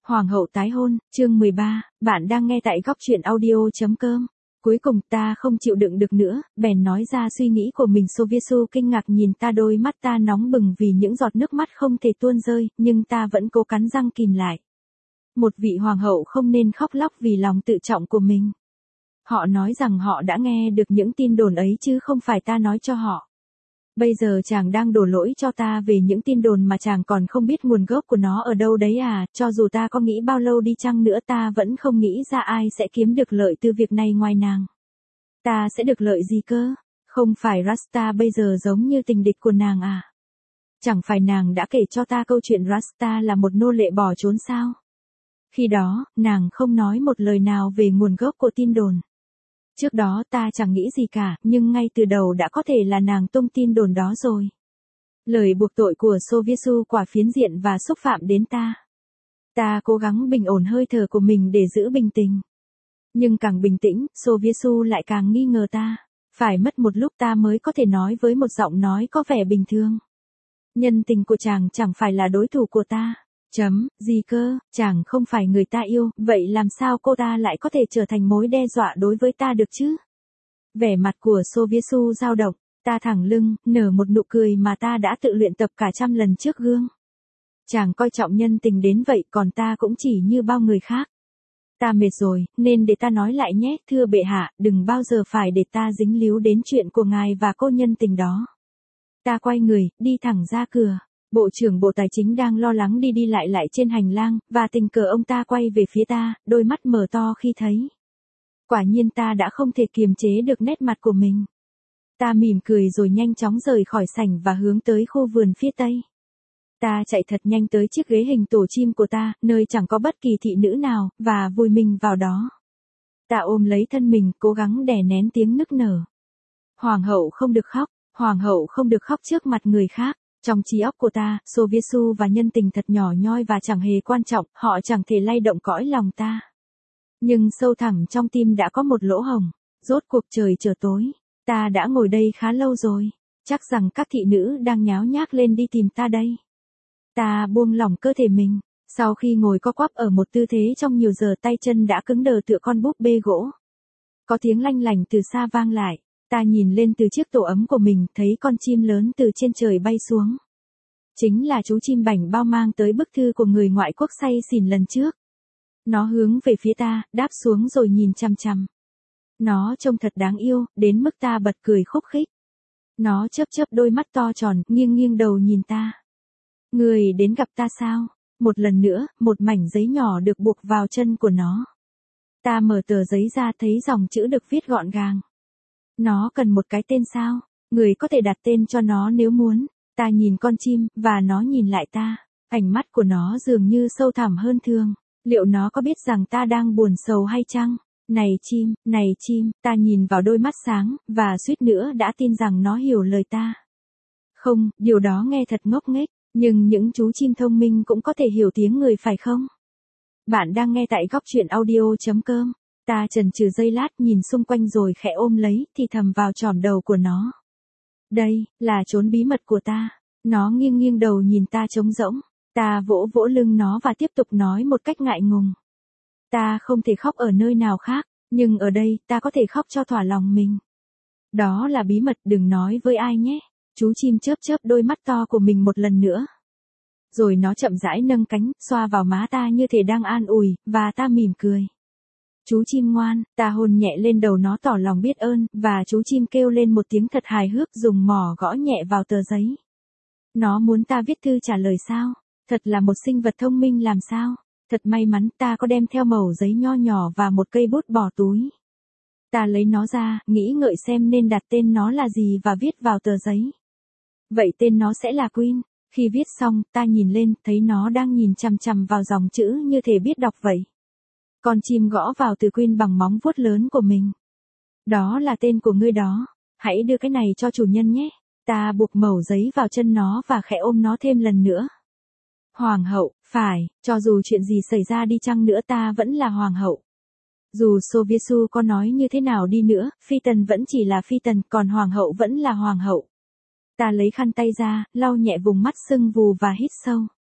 Hoàng hậu tái hôn, chương 13, bạn đang nghe tại góc truyện audio.com. Cuối cùng ta không chịu đựng được nữa, bèn nói ra suy nghĩ của mình. Soviesu kinh ngạc nhìn ta, đôi mắt ta nóng bừng vì những giọt nước mắt không thể tuôn rơi, nhưng ta vẫn cố cắn răng kìm lại. Một vị hoàng hậu không nên khóc lóc vì lòng tự trọng của mình. Họ nói rằng họ đã nghe được những tin đồn ấy chứ không phải ta nói cho họ. Bây giờ chàng đang đổ lỗi cho ta về những tin đồn mà chàng còn không biết nguồn gốc của nó ở đâu đấy à? Cho dù ta có nghĩ bao lâu đi chăng nữa ta vẫn không nghĩ ra ai sẽ kiếm được lợi từ việc này ngoài nàng. Ta sẽ được lợi gì cơ? Không phải Rasta bây giờ giống như tình địch của nàng à? Chẳng phải nàng đã kể cho ta câu chuyện Rasta là một nô lệ bỏ trốn sao? Khi đó, nàng không nói một lời nào về nguồn gốc của tin đồn. Trước đó ta chẳng nghĩ gì cả, nhưng ngay từ đầu đã có thể là nàng tung tin đồn đó rồi. Lời buộc tội của Soviesu quả phiến diện và xúc phạm đến ta. Ta cố gắng bình ổn hơi thở của mình để giữ bình tĩnh. Nhưng càng bình tĩnh, Soviesu lại càng nghi ngờ ta. Phải mất một lúc ta mới có thể nói với một giọng nói có vẻ bình thường. Nhân tình của chàng chẳng phải là đối thủ của ta. Gì cơ, chàng không phải người ta yêu, vậy làm sao cô ta lại có thể trở thành mối đe dọa đối với ta được chứ? Vẻ mặt của Soviesu dao động, ta thẳng lưng, nở một nụ cười mà ta đã tự luyện tập cả trăm lần trước gương. Chàng coi trọng nhân tình đến vậy, còn ta cũng chỉ như bao người khác. Ta mệt rồi, nên để ta nói lại nhé, thưa bệ hạ, đừng bao giờ phải để ta dính líu đến chuyện của ngài và cô nhân tình đó. Ta quay người, đi thẳng ra cửa. Bộ trưởng Bộ Tài chính đang lo lắng đi lại trên hành lang, và tình cờ ông ta quay về phía ta, đôi mắt mở to khi thấy. Quả nhiên ta đã không thể kiềm chế được nét mặt của mình. Ta mỉm cười rồi nhanh chóng rời khỏi sảnh và hướng tới khu vườn phía tây. Ta chạy thật nhanh tới chiếc ghế hình tổ chim của ta, nơi chẳng có bất kỳ thị nữ nào, và vùi mình vào đó. Ta ôm lấy thân mình, cố gắng đè nén tiếng nức nở. Hoàng hậu không được khóc, hoàng hậu không được khóc trước mặt người khác. Trong trí óc của ta, Soviesu và nhân tình thật nhỏ nhoi và chẳng hề quan trọng, họ chẳng thể lay động cõi lòng ta. Nhưng sâu thẳm trong tim đã có một lỗ hổng. Rốt cuộc trời trở tối. Ta đã ngồi đây khá lâu rồi. Chắc rằng các thị nữ đang nháo nhác lên đi tìm ta đây. Ta buông lỏng cơ thể mình. Sau khi ngồi co quắp ở một tư thế trong nhiều giờ, tay chân đã cứng đờ tựa con búp bê gỗ. Có tiếng lanh lảnh từ xa vang lại. Ta nhìn lên từ chiếc tổ ấm của mình, thấy con chim lớn từ trên trời bay xuống. Chính là chú chim bảnh bao mang tới bức thư của người ngoại quốc say xỉn lần trước. Nó hướng về phía ta, đáp xuống rồi nhìn chằm chằm. Nó trông thật đáng yêu, đến mức ta bật cười khúc khích. Nó chớp đôi mắt to tròn, nghiêng đầu nhìn ta. Người đến gặp ta sao? Một lần nữa, một mảnh giấy nhỏ được buộc vào chân của nó. Ta mở tờ giấy ra, thấy dòng chữ được viết gọn gàng. Nó cần một cái tên sao? Người có thể đặt tên cho nó nếu muốn. Ta nhìn con chim, và nó nhìn lại ta. Ánh mắt của nó dường như sâu thẳm hơn thường. Liệu nó có biết rằng ta đang buồn sầu hay chăng? Này chim, ta nhìn vào đôi mắt sáng, và suýt nữa đã tin rằng nó hiểu lời ta. Không, điều đó nghe thật ngốc nghếch, nhưng những chú chim thông minh cũng có thể hiểu tiếng người phải không? Bạn đang nghe tại góc truyện audio.com. Ta chần chừ giây lát, nhìn xung quanh rồi khẽ ôm lấy, thì thầm vào trỏm đầu của nó. Đây, là chốn bí mật của ta. Nó nghiêng đầu nhìn ta trống rỗng. Ta vỗ lưng nó và tiếp tục nói một cách ngại ngùng. Ta không thể khóc ở nơi nào khác, nhưng ở đây, ta có thể khóc cho thỏa lòng mình. Đó là bí mật, đừng nói với ai nhé. Chú chim chớp đôi mắt to của mình một lần nữa. Rồi nó chậm rãi nâng cánh, xoa vào má ta như thể đang an ủi, và ta mỉm cười. Chú chim ngoan, ta hôn nhẹ lên đầu nó tỏ lòng biết ơn, và chú chim kêu lên một tiếng thật hài hước, dùng mỏ gõ nhẹ vào tờ giấy. Nó muốn ta viết thư trả lời sao? Thật là một sinh vật thông minh làm sao? Thật may mắn, ta có đem theo mẩu giấy nho nhỏ và một cây bút bỏ túi. Ta lấy nó ra, nghĩ ngợi xem nên đặt tên nó là gì và viết vào tờ giấy. Vậy tên nó sẽ là Queen. Khi viết xong, ta nhìn lên, thấy nó đang nhìn chằm vào dòng chữ như thể biết đọc vậy. Con chim gõ vào từ Queen bằng móng vuốt lớn của mình. Đó là tên của ngươi đó. Hãy đưa cái này cho chủ nhân nhé. Ta buộc mẩu giấy vào chân nó và khẽ ôm nó thêm lần nữa. Hoàng hậu, phải, cho dù chuyện gì xảy ra đi chăng nữa ta vẫn là hoàng hậu. Dù Soviesu có nói như thế nào đi nữa, phi tần vẫn chỉ là phi tần, còn hoàng hậu vẫn là hoàng hậu. Ta lấy khăn tay ra, lau nhẹ vùng mắt sưng vù và hít sâu.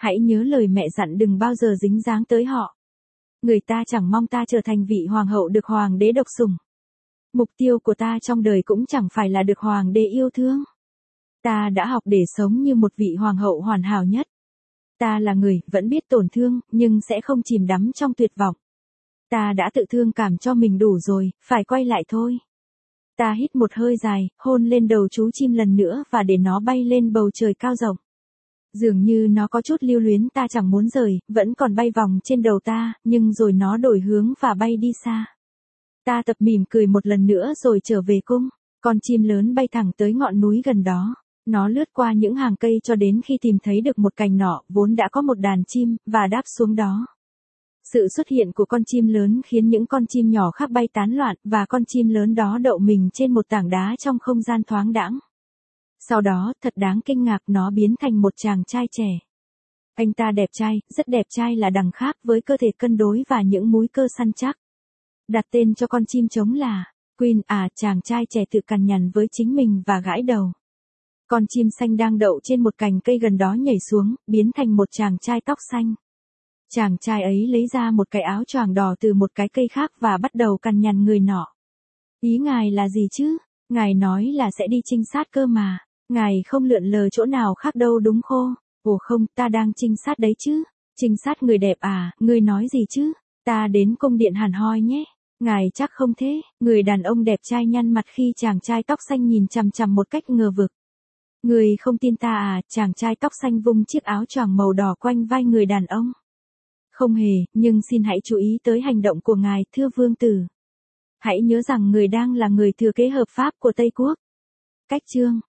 Hãy nhớ lời mẹ dặn đừng bao giờ dính dáng tới họ. Người ta chẳng mong ta trở thành vị hoàng hậu được hoàng đế độc sủng. Mục tiêu của ta trong đời cũng chẳng phải là được hoàng đế yêu thương. Ta đã học để sống như một vị hoàng hậu hoàn hảo nhất. Ta là người vẫn biết tổn thương, nhưng sẽ không chìm đắm trong tuyệt vọng. Ta đã tự thương cảm cho mình đủ rồi, phải quay lại thôi. Ta hít một hơi dài, hôn lên đầu chú chim lần nữa và để nó bay lên bầu trời cao rộng. Dường như nó có chút lưu luyến ta chẳng muốn rời, vẫn còn bay vòng trên đầu ta, nhưng rồi nó đổi hướng và bay đi xa. Ta tập mỉm cười một lần nữa rồi trở về cung. Con chim lớn bay thẳng tới ngọn núi gần đó. Nó lướt qua những hàng cây cho đến khi tìm thấy được một cành nọ vốn đã có một đàn chim, và đáp xuống đó. Sự xuất hiện của con chim lớn khiến những con chim nhỏ khác bay tán loạn, và con chim lớn đó đậu mình trên một tảng đá trong không gian thoáng đãng. Sau đó, thật đáng kinh ngạc, nó biến thành một chàng trai trẻ. Anh ta đẹp trai, rất đẹp trai là đằng khác với cơ thể cân đối và những múi cơ săn chắc. Đặt tên cho con chim trống là Queen. Chàng trai trẻ tự cằn nhằn với chính mình và gãi đầu. Con chim xanh đang đậu trên một cành cây gần đó nhảy xuống, biến thành một chàng trai tóc xanh. Chàng trai ấy lấy ra một cái áo choàng đỏ từ một cái cây khác và bắt đầu cằn nhằn người nọ. Ý ngài là gì chứ? Ngài nói là sẽ đi trinh sát cơ mà. Ngài không lượn lờ chỗ nào khác đâu đúng khô? Ồ không, ta đang trinh sát đấy chứ. Trinh sát người đẹp à, ngươi nói gì chứ? Ta đến cung điện hẳn hoi nhé. Ngài chắc không thế. Người đàn ông đẹp trai nhăn mặt khi chàng trai tóc xanh nhìn chằm chằm một cách ngờ vực. Người không tin ta à? Chàng trai tóc xanh vung chiếc áo choàng màu đỏ quanh vai người đàn ông. Không hề, nhưng xin hãy chú ý tới hành động của ngài, thưa vương tử. Hãy nhớ rằng người đang là người thừa kế hợp pháp của Tây Quốc. Cách chương